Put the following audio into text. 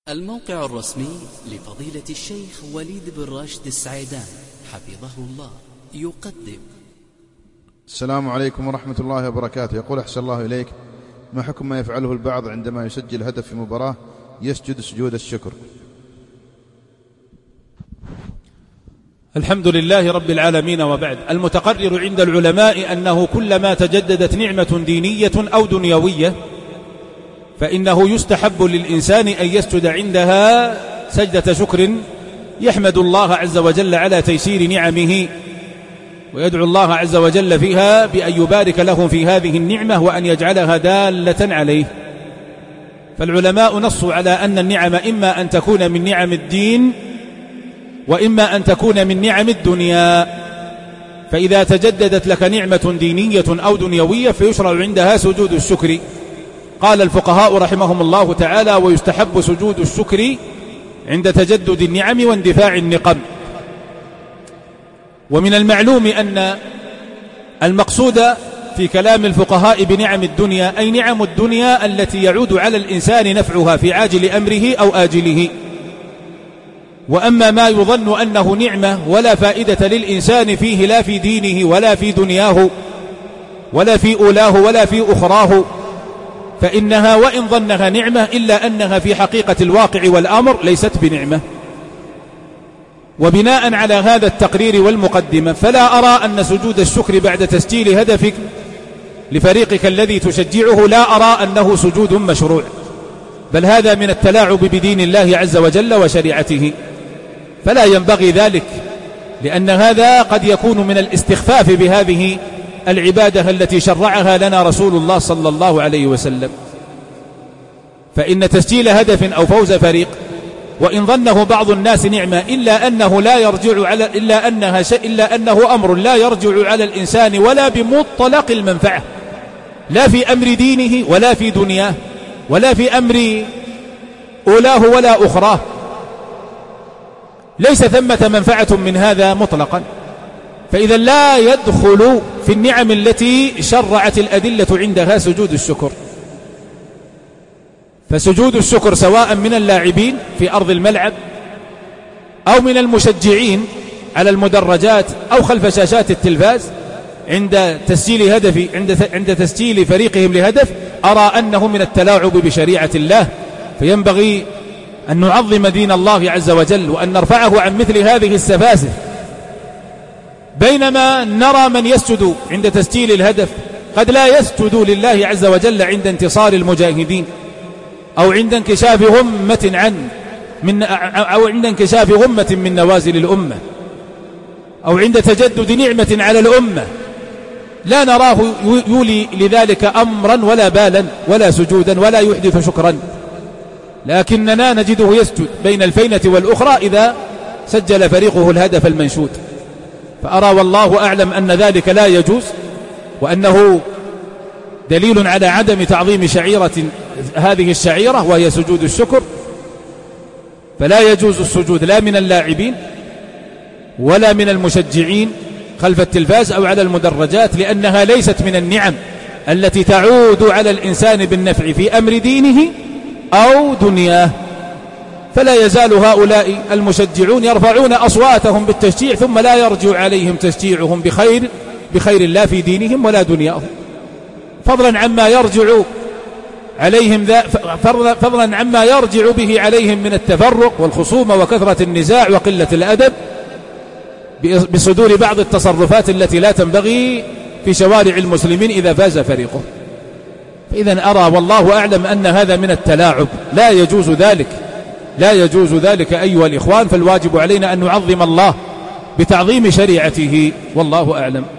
الموقع الرسمي لفضيلة الشيخ وليد بن راشد السعيدان حفظه الله يقدم. السلام عليكم ورحمة الله وبركاته. يقول أحسن الله إليك، ما حكم ما يفعله البعض عندما يسجل هدف في مباراة يسجد سجود الشكر؟ الحمد لله رب العالمين، وبعد. المتقرر عند العلماء أنه كلما تجددت نعمة دينية أو دنيوية فإنه يستحب للإنسان أن يسجد عندها سجدة شكر، يحمد الله عز وجل على تيسير نعمه ويدعو الله عز وجل فيها بأن يبارك له في هذه النعمة وأن يجعلها دالة عليه. فالعلماء نصوا على أن النعم إما أن تكون من نعم الدين وإما أن تكون من نعم الدنيا، فإذا تجددت لك نعمة دينية أو دنيوية فيشرع عندها سجود الشكر. قال الفقهاء رحمهم الله تعالى: ويستحب سجود الشكر عند تجدد النعم واندفاع النقم. ومن المعلوم أن المقصود في كلام الفقهاء بنعم الدنيا أي نعم الدنيا التي يعود على الإنسان نفعها في عاجل أمره أو آجله. وأما ما يظن أنه نعمة ولا فائدة للإنسان فيه لا في دينه ولا في دنياه ولا في أولاه ولا في أخراه فإنها وإن ظنها نعمة إلا أنها في حقيقة الواقع والأمر ليست بنعمة. وبناء على هذا التقرير والمقدمة فلا أرى أن سجود الشكر بعد تسجيل هدفك لفريقك الذي تشجعه لا أرى أنه سجود مشروع، بل هذا من التلاعب بدين الله عز وجل وشريعته، فلا ينبغي ذلك، لأن هذا قد يكون من الاستخفاف بهذه العبادة التي شرعها لنا رسول الله صلى الله عليه وسلم. فإن تسجيل هدف أو فوز فريق وإن ظنه بعض الناس نعمة إلا أنه أمر لا يرجع على الإنسان ولا بمطلق المنفعة، لا في أمر دينه ولا في دنياه ولا في أمر أولاه ولا أخراه، ليس ثمة منفعة من هذا مطلقا. فإذا لا يدخل في النعم التي شرعت الأدلة عندها سجود الشكر. فسجود الشكر سواء من اللاعبين في أرض الملعب أو من المشجعين على المدرجات أو خلف شاشات التلفاز عند تسجيل فريقهم لهدف، أرى أنه من التلاعب بشريعة الله. فينبغي أن نعظم دين الله عز وجل وأن نرفعه عن مثل هذه السفاسف، بينما نرى من يسجد عند تسجيل الهدف قد لا يسجد لله عز وجل عند انتصار المجاهدين أو عند انكشاف غمة من نوازل الأمة أو عند تجدد نعمة على الأمة، لا نراه يولي لذلك أمرا ولا بالا ولا سجودا ولا يحدث شكرا، لكننا نجده يسجد بين الفينة والأخرى إذا سجل فريقه الهدف المنشود. فأرى والله أعلم أن ذلك لا يجوز، وأنه دليل على عدم تعظيم شعيرة هذه الشعيرة وهي سجود الشكر. فلا يجوز السجود لا من اللاعبين ولا من المشجعين خلف التلفاز أو على المدرجات، لأنها ليست من النعم التي تعود على الإنسان بالنفع في أمر دينه أو دنياه. فلا يزال هؤلاء المشجعون يرفعون أصواتهم بالتشجيع ثم لا يرجع عليهم تشجيعهم بخير لا في دينهم ولا دنياهم، فضلا عما يرجع به عليهم من التفرق والخصومة وكثرة النزاع وقلة الأدب بصدور بعض التصرفات التي لا تنبغي في شوارع المسلمين إذا فاز فريقه. فإذا أرى والله أعلم أن هذا من التلاعب، لا يجوز ذلك أيها الإخوان. فالواجب علينا أن نعظم الله بتعظيم شريعته، والله أعلم.